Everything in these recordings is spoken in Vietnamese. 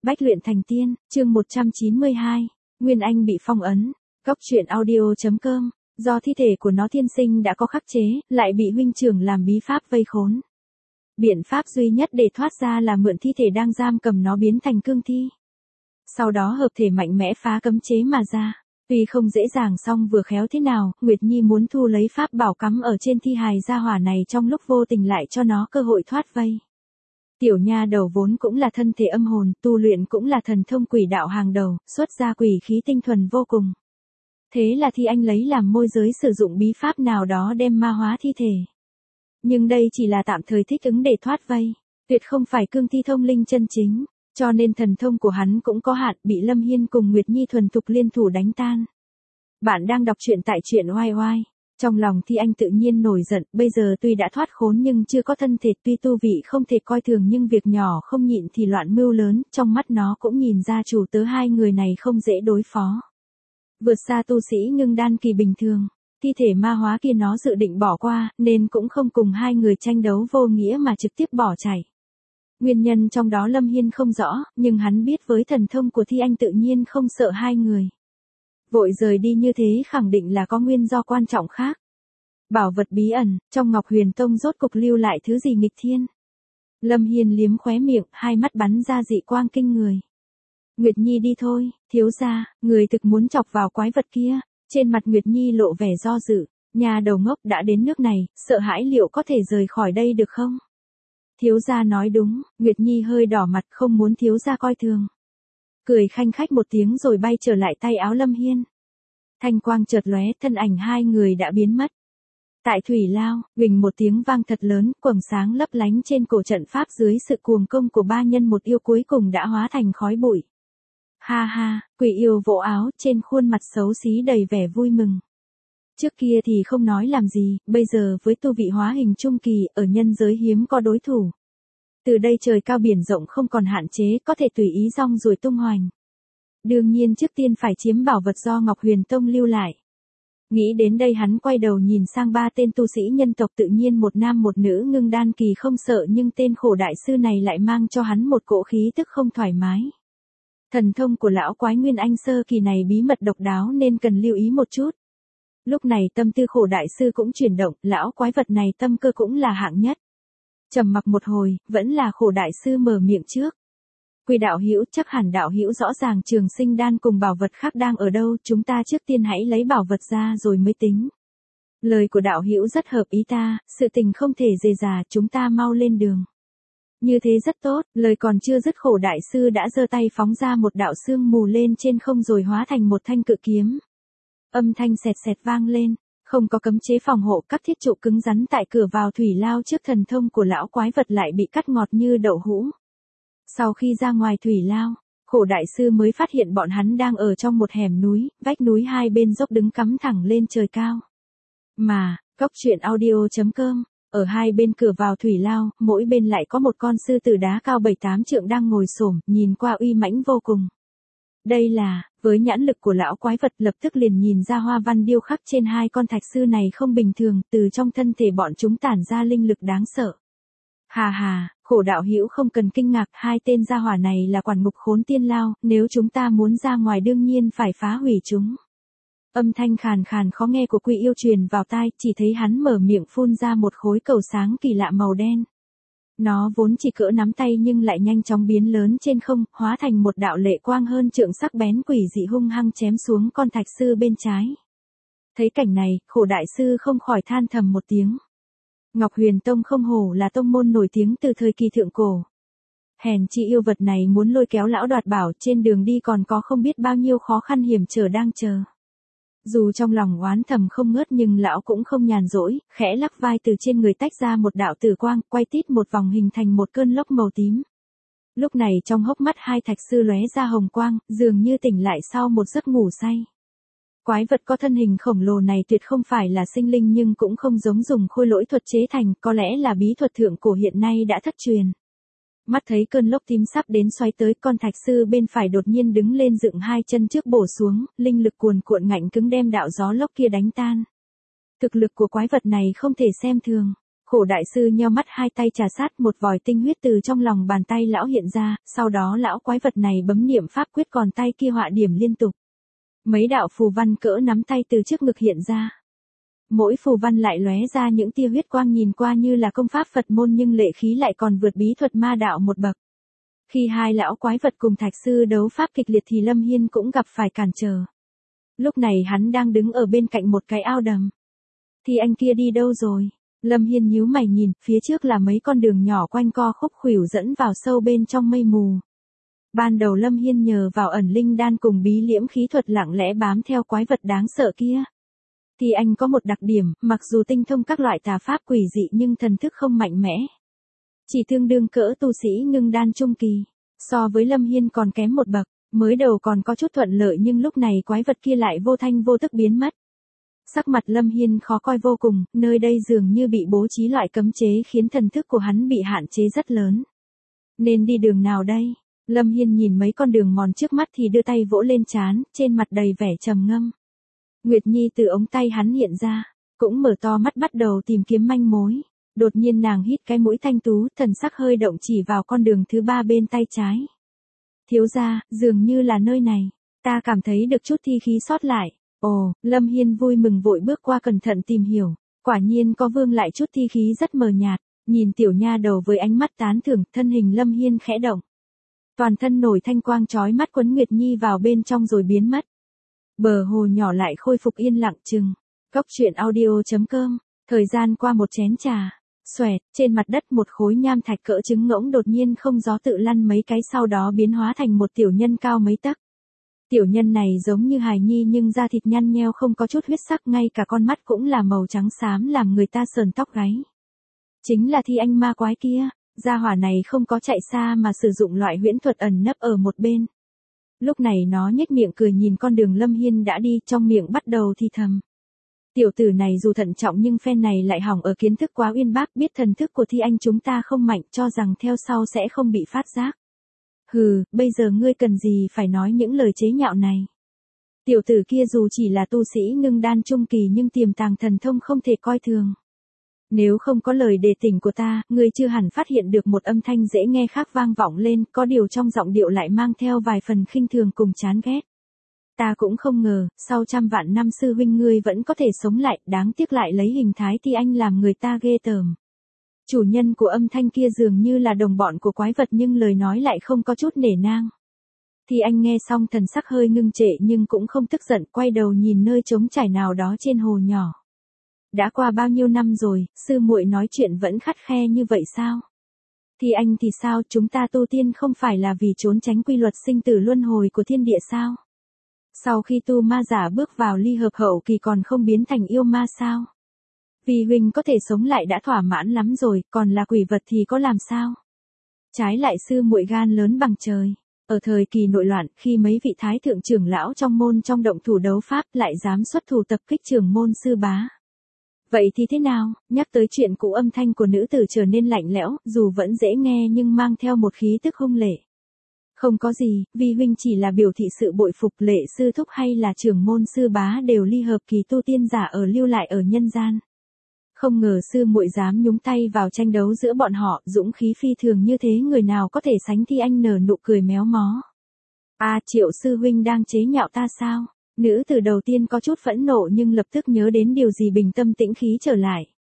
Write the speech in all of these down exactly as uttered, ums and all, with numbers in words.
Bách luyện thành tiên, chương một trăm chín mươi hai, Nguyên Anh bị phong ấn. Góc truyện audio chấm com, do thi thể của nó thiên sinh đã có khắc chế, lại bị huynh trưởng làm bí pháp vây khốn. Biện pháp duy nhất để thoát ra là mượn thi thể đang giam cầm nó biến thành cương thi. Sau đó hợp thể mạnh mẽ phá cấm chế mà ra. Tuy không dễ dàng song vừa khéo thế nào, Nguyệt Nhi muốn thu lấy pháp bảo cắm ở trên thi hài gia hỏa này trong lúc vô tình lại cho nó cơ hội thoát vây. Tiểu nha đầu vốn cũng là thân thể âm hồn, tu luyện cũng là thần thông quỷ đạo hàng đầu, xuất ra quỷ khí tinh thuần vô cùng. Thế là Thi Anh lấy làm môi giới sử dụng bí pháp nào đó đem ma hóa thi thể. Nhưng đây chỉ là tạm thời thích ứng để thoát vây, tuyệt không phải cương thi thông linh chân chính, cho nên thần thông của hắn cũng có hạn, bị Lâm Hiên cùng Nguyệt Nhi thuần thục liên thủ đánh tan. Bạn đang đọc truyện tại truyện oai oai. Trong lòng Thi Anh tự nhiên nổi giận, bây giờ tuy đã thoát khốn nhưng chưa có thân thể, tuy tu vị không thể coi thường nhưng việc nhỏ không nhịn thì loạn mưu lớn, trong mắt nó cũng nhìn ra chủ tớ hai người này không dễ đối phó. Vượt xa tu sĩ ngưng đan kỳ bình thường, thi thể ma hóa kia nó dự định bỏ qua, nên cũng không cùng hai người tranh đấu vô nghĩa mà trực tiếp bỏ chạy. Nguyên nhân trong đó Lâm Hiên không rõ, nhưng hắn biết với thần thông của Thi Anh tự nhiên không sợ hai người. Vội rời đi như thế khẳng định là có nguyên do quan trọng khác. Bảo vật bí ẩn, trong Ngọc Huyền Tông rốt cục lưu lại thứ gì nghịch thiên. Lâm Hiên liếm khóe miệng, hai mắt bắn ra dị quang kinh người. Nguyệt Nhi đi thôi, thiếu gia, người thực muốn chọc vào quái vật kia. Trên mặt Nguyệt Nhi lộ vẻ do dự, nhà đầu ngốc đã đến nước này, sợ hãi liệu có thể rời khỏi đây được không? Thiếu gia nói đúng, Nguyệt Nhi hơi đỏ mặt không muốn thiếu gia coi thường. Cười khanh khách một tiếng rồi bay trở lại tay áo Lâm Hiên. Thanh quang chợt lóe, thân ảnh hai người đã biến mất. Tại thủy lao, huỳnh một tiếng vang thật lớn, quầng sáng lấp lánh trên cổ trận pháp dưới sự cuồng công của ba nhân một yêu cuối cùng đã hóa thành khói bụi. Ha ha, quỷ yêu vỗ áo, trên khuôn mặt xấu xí đầy vẻ vui mừng. Trước kia thì không nói làm gì, bây giờ với tu vị hóa hình trung kỳ, ở nhân giới hiếm có đối thủ. Từ đây trời cao biển rộng không còn hạn chế, có thể tùy ý rong ruổi tung hoành. Đương nhiên trước tiên phải chiếm bảo vật do Ngọc Huyền Tông lưu lại. Nghĩ đến đây hắn quay đầu nhìn sang ba tên tu sĩ nhân tộc, tự nhiên một nam một nữ ngưng đan kỳ không sợ, nhưng tên khổ đại sư này lại mang cho hắn một cỗ khí tức không thoải mái. Thần thông của lão quái Nguyên Anh sơ kỳ này bí mật độc đáo nên cần lưu ý một chút. Lúc này tâm tư khổ đại sư cũng chuyển động, lão quái vật này tâm cơ cũng là hạng nhất. Trầm mặc một hồi, vẫn là khổ đại sư mở miệng trước. Quỷ đạo hữu, chắc hẳn đạo hữu rõ ràng Trường Sinh đan cùng bảo vật khác đang ở đâu, chúng ta trước tiên hãy lấy bảo vật ra rồi mới tính. Lời của đạo hữu rất hợp ý ta, sự tình không thể dề dà, chúng ta mau lên đường. Như thế rất tốt, lời còn chưa dứt khổ đại sư đã giơ tay phóng ra một đạo sương mù lên trên không rồi hóa thành một thanh cự kiếm. Âm thanh sẹt sẹt vang lên, không có cấm chế phòng hộ, các thiết trụ cứng rắn tại cửa vào thủy lao trước thần thông của lão quái vật lại bị cắt ngọt như đậu hũ. Sau khi ra ngoài thủy lao, khổ đại sư mới phát hiện bọn hắn đang ở trong một hẻm núi, vách núi hai bên dốc đứng cắm thẳng lên trời cao. Mà, góc truyện audio chấm com, ở hai bên cửa vào thủy lao, mỗi bên lại có một con sư tử đá cao bảy tám trượng đang ngồi xổm, nhìn qua uy mãnh vô cùng. Đây là, với nhãn lực của lão quái vật lập tức liền nhìn ra hoa văn điêu khắc trên hai con thạch sư này không bình thường, từ trong thân thể bọn chúng tản ra linh lực đáng sợ. Hà hà, khổ đạo hữu không cần kinh ngạc, hai tên gia hỏa này là quản ngục khốn tiên lao, nếu chúng ta muốn ra ngoài đương nhiên phải phá hủy chúng. Âm thanh khàn khàn khó nghe của quỷ yêu truyền vào tai, chỉ thấy hắn mở miệng phun ra một khối cầu sáng kỳ lạ màu đen. Nó vốn chỉ cỡ nắm tay nhưng lại nhanh chóng biến lớn trên không, hóa thành một đạo lệ quang hơn trượng sắc bén quỷ dị hung hăng chém xuống con thạch sư bên trái. Thấy cảnh này, khổ đại sư không khỏi than thầm một tiếng. Ngọc Huyền Tông không hổ là tông môn nổi tiếng từ thời kỳ thượng cổ. Hèn chi yêu vật này muốn lôi kéo lão đoạt bảo, trên đường đi còn có không biết bao nhiêu khó khăn hiểm trở đang chờ. Dù trong lòng oán thầm không ngớt nhưng lão cũng không nhàn rỗi, khẽ lắc vai từ trên người tách ra một đạo tử quang, quay tít một vòng hình thành một cơn lốc màu tím. Lúc này trong hốc mắt hai thạch sư lóe ra hồng quang, dường như tỉnh lại sau một giấc ngủ say. Quái vật có thân hình khổng lồ này tuyệt không phải là sinh linh nhưng cũng không giống dùng khôi lỗi thuật chế thành, có lẽ là bí thuật thượng cổ hiện nay đã thất truyền. Mắt thấy cơn lốc tím sắp đến xoáy tới, con thạch sư bên phải đột nhiên đứng lên dựng hai chân trước bổ xuống, linh lực cuồn cuộn ngạnh cứng đem đạo gió lốc kia đánh tan. Thực lực của quái vật này không thể xem thường. Khổ đại sư nheo mắt hai tay trà sát, một vòi tinh huyết từ trong lòng bàn tay lão hiện ra, sau đó lão quái vật này bấm niệm pháp quyết, còn tay kia họa điểm liên tục. Mấy đạo phù văn cỡ nắm tay từ trước ngực hiện ra. Mỗi phù văn lại lóe ra những tia huyết quang, nhìn qua như là công pháp Phật môn nhưng lệ khí lại còn vượt bí thuật ma đạo một bậc. Khi hai lão quái vật cùng thạch sư đấu pháp kịch liệt thì Lâm Hiên cũng gặp phải cản trở. Lúc này hắn đang đứng ở bên cạnh một cái ao đầm. Thì anh kia đi đâu rồi? Lâm Hiên nhíu mày nhìn, phía trước là mấy con đường nhỏ quanh co khúc khuỷu dẫn vào sâu bên trong mây mù. Ban đầu Lâm Hiên nhờ vào ẩn linh đan cùng bí liễm khí thuật lặng lẽ bám theo quái vật đáng sợ kia. Thì anh có một đặc điểm, mặc dù tinh thông các loại tà pháp quỷ dị nhưng thần thức không mạnh mẽ. Chỉ tương đương cỡ tu sĩ ngưng đan trung kỳ. So với Lâm Hiên còn kém một bậc, mới đầu còn có chút thuận lợi nhưng lúc này quái vật kia lại vô thanh vô tức biến mất. Sắc mặt Lâm Hiên khó coi vô cùng, nơi đây dường như bị bố trí loại cấm chế khiến thần thức của hắn bị hạn chế rất lớn. Nên đi đường nào đây? Lâm Hiên nhìn mấy con đường mòn trước mắt thì đưa tay vỗ lên trán, trên mặt đầy vẻ trầm ngâm. Nguyệt Nhi từ ống tay hắn hiện ra, cũng mở to mắt bắt đầu tìm kiếm manh mối. Đột nhiên nàng hít cái mũi thanh tú, thần sắc hơi động chỉ vào con đường thứ ba bên tay trái. Thiếu gia, dường như là nơi này, ta cảm thấy được chút thi khí sót lại. Ồ, Lâm Hiên vui mừng vội bước qua cẩn thận tìm hiểu, quả nhiên có vương lại chút thi khí rất mờ nhạt, nhìn tiểu nha đầu với ánh mắt tán thưởng, thân hình Lâm Hiên khẽ động. Toàn thân nổi thanh quang chói mắt quấn Nguyệt Nhi vào bên trong rồi biến mất. Bờ hồ nhỏ lại khôi phục yên lặng chừng. Góc truyện audio chấm com, thời gian qua một chén trà, xoẹt, trên mặt đất một khối nham thạch cỡ trứng ngỗng đột nhiên không gió tự lăn mấy cái sau đó biến hóa thành một tiểu nhân cao mấy tấc. Tiểu nhân này giống như hài nhi nhưng da thịt nhăn nheo không có chút huyết sắc, ngay cả con mắt cũng là màu trắng xám làm người ta sờn tóc gáy. Chính là Thi Anh ma quái kia, gia hỏa này không có chạy xa mà sử dụng loại huyễn thuật ẩn nấp ở một bên. Lúc này nó nhếch miệng cười nhìn con đường Lâm Hiên đã đi, trong miệng bắt đầu thì thầm. Tiểu tử này dù thận trọng nhưng phen này lại hỏng ở kiến thức quá uyên bác, biết thần thức của Thi Anh chúng ta không mạnh, cho rằng theo sau sẽ không bị phát giác. Hừ, bây giờ ngươi cần gì phải nói những lời chế nhạo này. Tiểu tử kia dù chỉ là tu sĩ ngưng đan trung kỳ nhưng tiềm tàng thần thông không thể coi thường. Nếu không có lời đề tỉnh của ta, ngươi chưa hẳn phát hiện được một âm thanh dễ nghe khác vang vọng lên, có điều trong giọng điệu lại mang theo vài phần khinh thường cùng chán ghét. Ta cũng không ngờ, sau trăm vạn năm sư huynh ngươi vẫn có thể sống lại, đáng tiếc lại lấy hình thái Thi Anh làm người ta ghê tởm. Chủ nhân của âm thanh kia dường như là đồng bọn của quái vật nhưng lời nói lại không có chút nể nang. Thi Anh nghe xong thần sắc hơi ngưng trệ nhưng cũng không tức giận, quay đầu nhìn nơi trống trải nào đó trên hồ nhỏ. Đã qua bao nhiêu năm rồi, sư muội nói chuyện vẫn khắt khe như vậy sao? Thi Anh thì sao, chúng ta tu tiên không phải là vì trốn tránh quy luật sinh tử luân hồi của thiên địa sao? Sau khi tu ma giả bước vào ly hợp hậu kỳ còn không biến thành yêu ma sao? Vì huynh có thể sống lại đã thỏa mãn lắm rồi, còn là quỷ vật thì có làm sao? Trái lại sư muội gan lớn bằng trời. Ở thời kỳ nội loạn, khi mấy vị thái thượng trưởng lão trong môn trong động thủ đấu pháp lại dám xuất thủ tập kích trưởng môn sư bá. Vậy thì thế nào, nhắc tới chuyện cũ âm thanh của nữ tử trở nên lạnh lẽo, dù vẫn dễ nghe nhưng mang theo một khí tức hung lệ. Không có gì, vì huynh chỉ là biểu thị sự bội phục, Lệ sư thúc hay là trưởng môn sư bá đều ly hợp kỳ tu tiên giả ở lưu lại ở nhân gian. Không ngờ sư muội dám nhúng tay vào tranh đấu giữa bọn họ, dũng khí phi thường như thế người nào có thể sánh. Thi Anh nở nụ cười méo mó. À, Triệu sư huynh đang chế nhạo ta sao? Nữ từ đầu tiên có chút phẫn nộ nhưng lập tức nhớ đến điều gì bình tâm tĩnh khí trở lại.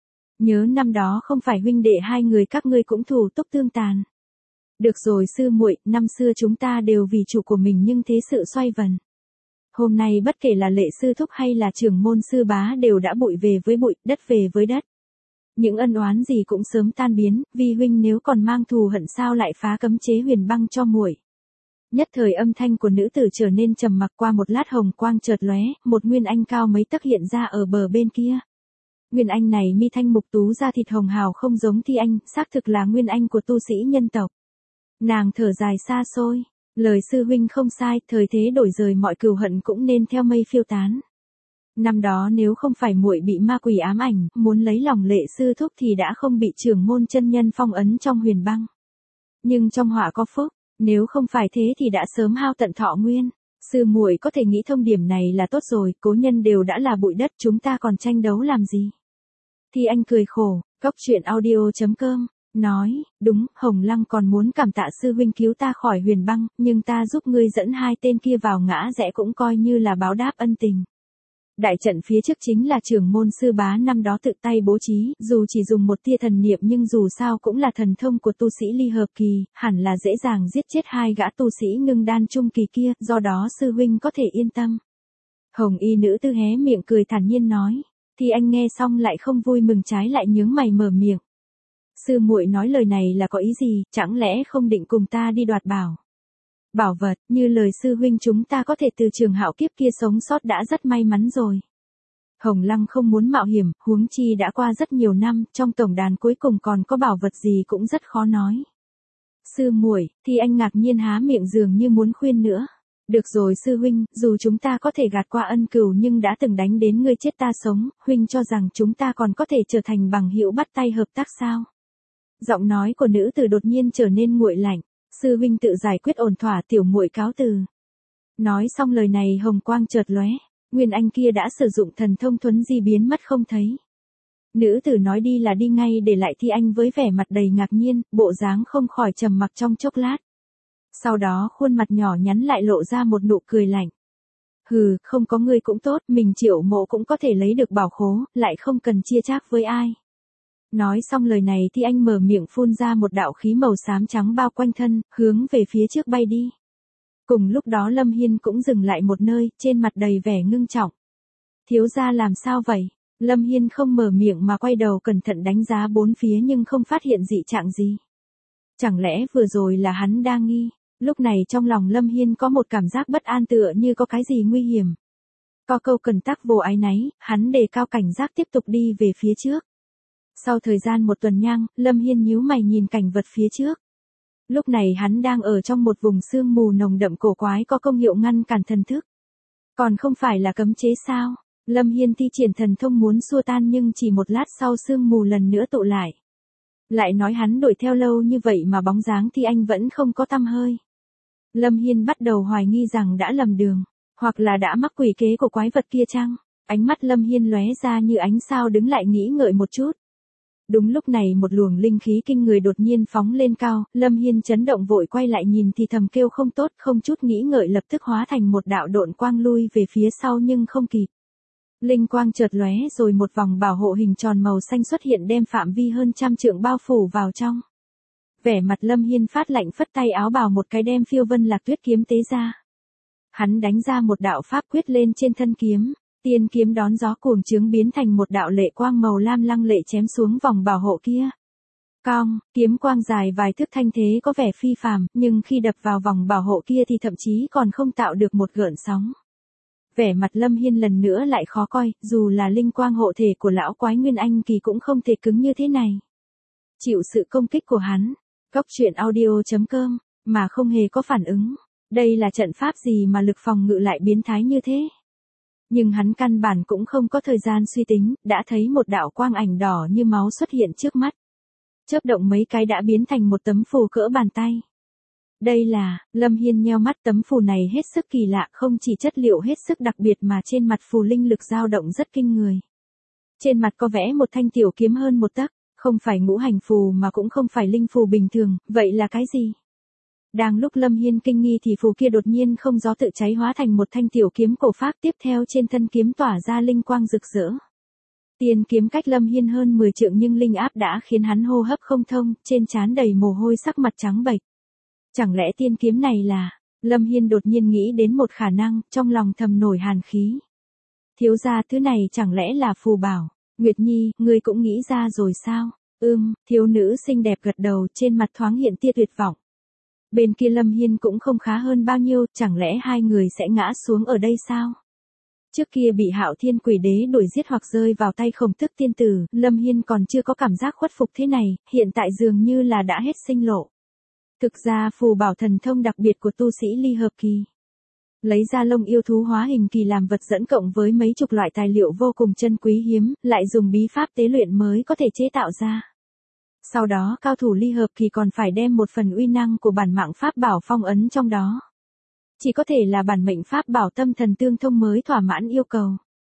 Nhớ năm đó không phải huynh đệ hai người các ngươi cũng thù túc tương tàn. Được rồi sư muội, năm xưa chúng ta đều vì chủ của mình nhưng thế sự xoay vần. Hôm nay bất kể là Lệ sư thúc hay là trưởng môn sư bá đều đã bụi về với bụi, đất về với đất. Những ân oán gì cũng sớm tan biến, vì huynh nếu còn mang thù hận sao lại phá cấm chế huyền băng cho muội. Nhất thời âm thanh của nữ tử trở nên trầm mặc, qua một lát hồng quang chợt lóe, một nguyên anh cao mấy tấc hiện ra ở bờ bên kia. Nguyên anh này mi thanh mục tú, da thịt hồng hào không giống Thi Anh, xác thực là nguyên anh của tu sĩ nhân tộc. Nàng thở dài xa xôi, lời sư huynh không sai, thời thế đổi rời mọi cừu hận cũng nên theo mây phiêu tán. Năm đó nếu không phải muội bị ma quỷ ám ảnh, muốn lấy lòng Lệ sư thúc thì đã không bị trưởng môn chân nhân phong ấn trong huyền băng. Nhưng trong họa có phúc, nếu không phải thế thì đã sớm hao tận thọ nguyên. Sư muội có thể nghĩ thông điểm này là tốt rồi, cố nhân đều đã là bụi đất, chúng ta còn tranh đấu làm gì? Thi Anh cười khổ, Cốc truyện audio chấm com nói, đúng, Hồng Lăng còn muốn cảm tạ sư huynh cứu ta khỏi huyền băng, nhưng ta giúp ngươi dẫn hai tên kia vào ngã rẽ cũng coi như là báo đáp ân tình. Đại trận phía trước chính là trưởng môn sư bá năm đó tự tay bố trí, dù chỉ dùng một tia thần niệm nhưng dù sao cũng là thần thông của tu sĩ ly hợp kỳ, hẳn là dễ dàng giết chết hai gã tu sĩ ngưng đan trung kỳ kia, do đó sư huynh có thể yên tâm. Hồng y nữ tư hé miệng cười thản nhiên nói, thì anh nghe xong lại không vui mừng trái lại nhướng mày mở miệng. Sư muội nói lời này là có ý gì, chẳng lẽ không định cùng ta đi đoạt bảo? Bảo vật, như lời sư huynh chúng ta có thể từ trường hạo kiếp kia sống sót đã rất may mắn rồi. Hồng Lăng không muốn mạo hiểm, huống chi đã qua rất nhiều năm, trong tổng đàn cuối cùng còn có bảo vật gì cũng rất khó nói. Sư muội, thì anh ngạc nhiên há miệng dường như muốn khuyên nữa. Được rồi sư huynh, dù chúng ta có thể gạt qua ân cừu nhưng đã từng đánh đến ngươi chết ta sống, huynh cho rằng chúng ta còn có thể trở thành bằng hữu bắt tay hợp tác sao? Giọng nói của nữ tử đột nhiên trở nên nguội lạnh. Sư huynh tự giải quyết ổn thỏa, tiểu muội cáo từ. Nói xong lời này hồng quang chợt lóe, Nguyên Anh kia đã sử dụng thần thông thuấn di biến mất không thấy. Nữ tử nói đi là đi ngay để lại Thi Anh với vẻ mặt đầy ngạc nhiên, bộ dáng không khỏi trầm mặc trong chốc lát. Sau đó khuôn mặt nhỏ nhắn lại lộ ra một nụ cười lạnh. Hừ, không có ngươi cũng tốt, mình Triệu Mộ cũng có thể lấy được bảo khố, lại không cần chia chác với ai. Nói xong lời này thì anh mở miệng phun ra một đạo khí màu xám trắng bao quanh thân, hướng về phía trước bay đi. Cùng lúc đó Lâm Hiên cũng dừng lại một nơi, trên mặt đầy vẻ ngưng trọng. Thiếu gia làm sao vậy? Lâm Hiên không mở miệng mà quay đầu cẩn thận đánh giá bốn phía nhưng không phát hiện dị trạng gì. Chẳng lẽ vừa rồi là hắn đang nghi? Lúc này trong lòng Lâm Hiên có một cảm giác bất an tựa như có cái gì nguy hiểm. Có câu cần tắc vô ái náy, hắn đề cao cảnh giác tiếp tục đi về phía trước. Sau thời gian một tuần nhang, Lâm Hiên nhíu mày nhìn cảnh vật phía trước. Lúc này hắn đang ở trong một vùng sương mù nồng đậm cổ quái có công hiệu ngăn cản thần thức. Còn không phải là cấm chế sao? Lâm Hiên thi triển thần thông muốn xua tan nhưng chỉ một lát sau sương mù lần nữa tụ lại. Lại nói hắn đuổi theo lâu như vậy mà bóng dáng Thi Anh vẫn không có tăm hơi. Lâm Hiên bắt đầu hoài nghi rằng đã lầm đường, hoặc là đã mắc quỷ kế của quái vật kia chăng? Ánh mắt Lâm Hiên lóe ra như ánh sao đứng lại nghĩ ngợi một chút. Đúng lúc này một luồng linh khí kinh người đột nhiên phóng lên cao, Lâm Hiên chấn động vội quay lại nhìn thì thầm kêu không tốt, không chút nghĩ ngợi lập tức hóa thành một đạo độn quang lui về phía sau nhưng không kịp. Linh quang chợt lóe rồi một vòng bảo hộ hình tròn màu xanh xuất hiện đem phạm vi hơn trăm trượng bao phủ vào trong. Vẻ mặt Lâm Hiên phát lạnh phất tay áo bào một cái đem Phiêu Vân Lạc Tuyết kiếm tế ra. Hắn đánh ra một đạo pháp quyết lên trên thân kiếm. Tiên kiếm đón gió cuồng trướng biến thành một đạo lệ quang màu lam lăng lệ chém xuống vòng bảo hộ kia. Cong, kiếm quang dài vài thước thanh thế có vẻ phi phàm, nhưng khi đập vào vòng bảo hộ kia thì thậm chí còn không tạo được một gợn sóng. Vẻ mặt Lâm Hiên lần nữa lại khó coi, dù là linh quang hộ thể của lão quái Nguyên Anh kỳ cũng không thể cứng như thế này. Chịu sự công kích của hắn, Cốc truyện audio chấm com, mà không hề có phản ứng. Đây là trận pháp gì mà lực phòng ngự lại biến thái như thế? Nhưng hắn căn bản cũng không có thời gian suy tính, đã thấy một đạo quang ảnh đỏ như máu xuất hiện trước mắt. Chớp động mấy cái đã biến thành một tấm phù cỡ bàn tay. Đây là, Lâm Hiên nheo mắt, tấm phù này hết sức kỳ lạ, không chỉ chất liệu hết sức đặc biệt mà trên mặt phù linh lực dao động rất kinh người. Trên mặt có vẽ một thanh tiểu kiếm hơn một tấc, không phải ngũ hành phù mà cũng không phải linh phù bình thường, vậy là cái gì? Đang lúc Lâm Hiên kinh nghi thì phù kia đột nhiên không gió tự cháy hóa thành một thanh tiểu kiếm cổ pháp, tiếp theo trên thân kiếm tỏa ra linh quang rực rỡ. Tiên kiếm cách Lâm Hiên hơn mười trượng nhưng linh áp đã khiến hắn hô hấp không thông, trên trán đầy mồ hôi, sắc mặt trắng bệch. Chẳng lẽ tiên kiếm này là... Lâm Hiên đột nhiên nghĩ đến một khả năng, trong lòng thầm nổi hàn khí. Thiếu gia, thứ này chẳng lẽ là phù bảo? Nguyệt Nhi, ngươi cũng nghĩ ra rồi sao? Ừm, thiếu nữ xinh đẹp gật đầu, trên mặt thoáng hiện tia tuyệt vọng. Bên kia Lâm Hiên cũng không khá hơn bao nhiêu, chẳng lẽ hai người sẽ ngã xuống ở đây sao? Trước kia bị Hạo Thiên Quỷ Đế đuổi giết hoặc rơi vào tay Khổng Tước tiên tử, Lâm Hiên còn chưa có cảm giác khuất phục thế này, hiện tại dường như là đã hết sinh lộ. Thực ra phù bảo thần thông đặc biệt của tu sĩ ly hợp kỳ. Lấy ra lông yêu thú hóa hình kỳ làm vật dẫn cộng với mấy chục loại tài liệu vô cùng chân quý hiếm, lại dùng bí pháp tế luyện mới có thể chế tạo ra. Sau đó cao thủ ly hợp kỳ còn phải đem một phần uy năng của bản mạng pháp bảo phong ấn trong đó. Chỉ có thể là bản mệnh pháp bảo tâm thần tương thông mới thỏa mãn yêu cầu.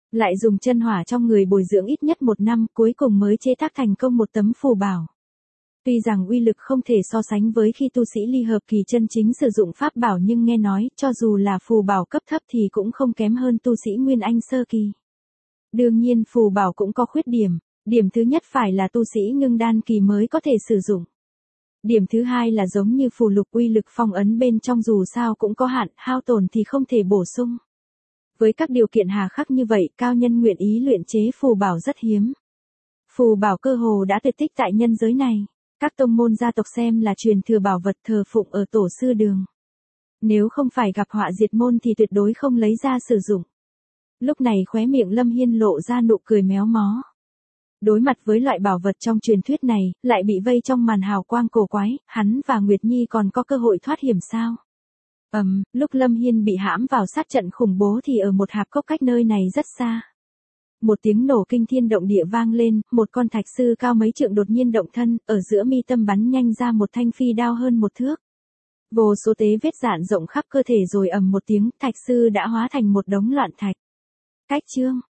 Lại dùng chân hỏa trong người bồi dưỡng ít nhất một năm, cuối cùng mới chế tác thành công một tấm phù bảo. Tuy rằng uy lực không thể so sánh với khi tu sĩ ly hợp kỳ chân chính sử dụng pháp bảo, nhưng nghe nói, cho dù là phù bảo cấp thấp thì cũng không kém hơn tu sĩ Nguyên Anh sơ kỳ. Đương nhiên phù bảo cũng có khuyết điểm. Điểm thứ nhất phải là tu sĩ ngưng đan kỳ mới có thể sử dụng. Điểm thứ hai là giống như phù lục, uy lực phong ấn bên trong dù sao cũng có hạn, hao tổn thì không thể bổ sung. Với các điều kiện hà khắc như vậy, cao nhân nguyện ý luyện chế phù bảo rất hiếm. Phù bảo cơ hồ đã tuyệt tích tại nhân giới này. Các tông môn gia tộc xem là truyền thừa bảo vật thờ phụng ở tổ sư đường. Nếu không phải gặp họa diệt môn thì tuyệt đối không lấy ra sử dụng. Lúc này khóe miệng Lâm Hiên lộ ra nụ cười méo mó. Đối mặt với loại bảo vật trong truyền thuyết này, lại bị vây trong màn hào quang cổ quái, hắn và Nguyệt Nhi còn có cơ hội thoát hiểm sao? Ầm, um, lúc Lâm Hiên bị hãm vào sát trận khủng bố thì ở một hạp cốc cách nơi này rất xa. Một tiếng nổ kinh thiên động địa vang lên, một con thạch sư cao mấy trượng đột nhiên động thân, ở giữa mi tâm bắn nhanh ra một thanh phi đao hơn một thước. Vô số tế vết rạn rộng khắp cơ thể rồi ầm một tiếng, thạch sư đã hóa thành một đống loạn thạch. Cách chương